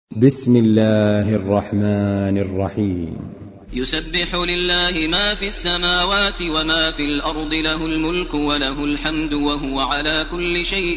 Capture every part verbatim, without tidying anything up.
بسم الله الرحمن الرحيم. يسبح لله ما في السماوات وما في الأرض، له الملك وله الحمد وهو على كل شيء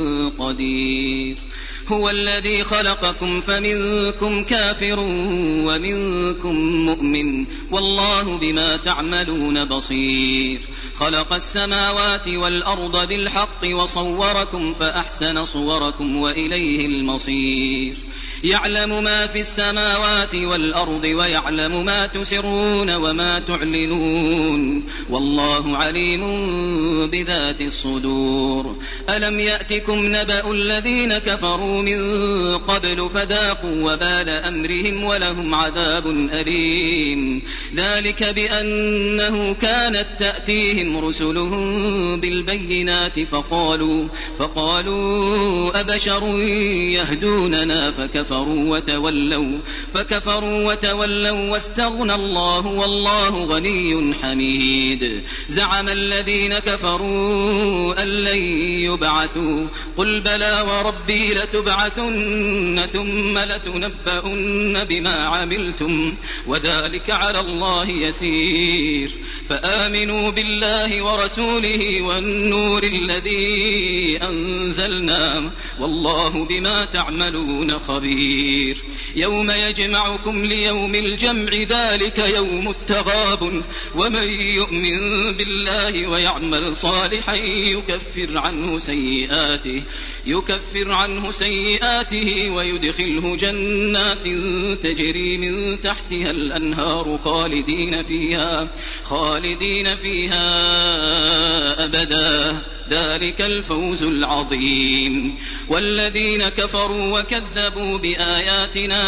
قدير. هو الذي خلقكم فمنكم كافر ومنكم مؤمن، والله بما تعملون بصير. خلق السماوات والأرض بالحق وصوركم فأحسن صوركم وإليه المصير. يعلم ما في السماوات والأرض ويعلم ما تسرون وما تعلنون، والله عليم بذات الصدور. ألم يأتكم نبأ الذين كفروا من قبل فذاقوا وبال أمرهم ولهم عذاب أليم. ذلك بأنه كانت تأتيهم رسلهم بالبينات فقالوا, فقالوا أبشر يهدوننا فكفروا وتولوا, فكفروا وتولوا واستغنى الله والله غني حميد. زعم الذين كفروا أن لن يبعثوا، قل بلى وربي لتبعثن ثم لتنبؤن بما عملتم وذلك على الله يسير. فآمنوا بالله ورسوله والنور الذي أنزلنا والله بما تعملون خبير. يوم يجمعكم ليوم الجمع ذلك يوم التغابن، ومن يؤمن بالله ويعمل صالحا يكفر عنه سيئاته يكفر عنه سيئاته ويدخله جنات تجري من تحتها الأنهار خالدين فيها خالدين فيها أبدا، ذلك الفوز العظيم. والذين كفروا وكذبوا بآياتنا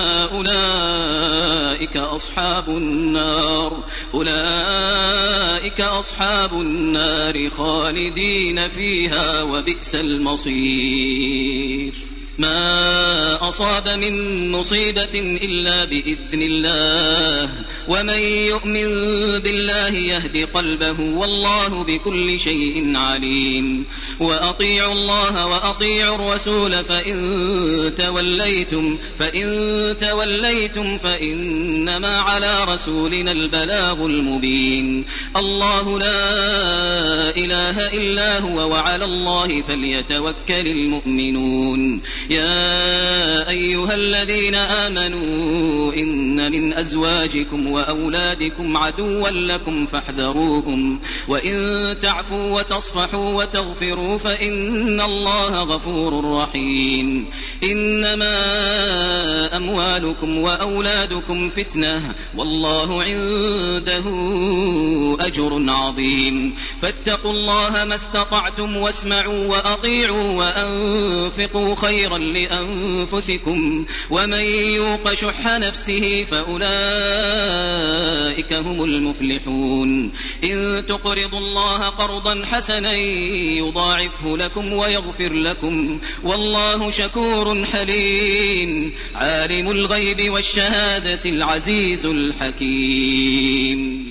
أولئك أصحاب النار أولئك أصحاب النار خالدين فيها وبئس المصير. ما أصاب من مصيبة إلا بإذن الله، ومن يؤمن بالله يهد قلبه والله بكل شيء عليم. وأطيعوا الله وأطيعوا الرسول فإن توليتم, فإن توليتم فإنما على رسولنا البلاغ المبين. الله لا إله إلا هو وعلى الله فليتوكل المؤمنون. يا أيها الذين آمنوا إن من أزواجكم وأولادكم عدوا لكم فاحذروهم، وإن تعفوا وتصفحوا وتغفروا فإن الله غفور رحيم. إنما أموالكم وأولادكم فتنة والله عنده أجر عظيم. فاتقوا الله ما استطعتم واسمعوا وأطيعوا وأنفقوا خيرا لأنفسكم، ومن يوق شح نفسه فأولئك هم المفلحون. إن تقرضوا الله قرضا حسنا يضاعفه لكم ويغفر لكم والله شكور حليم. عالم الغيب والشهادة العزيز الحكيم.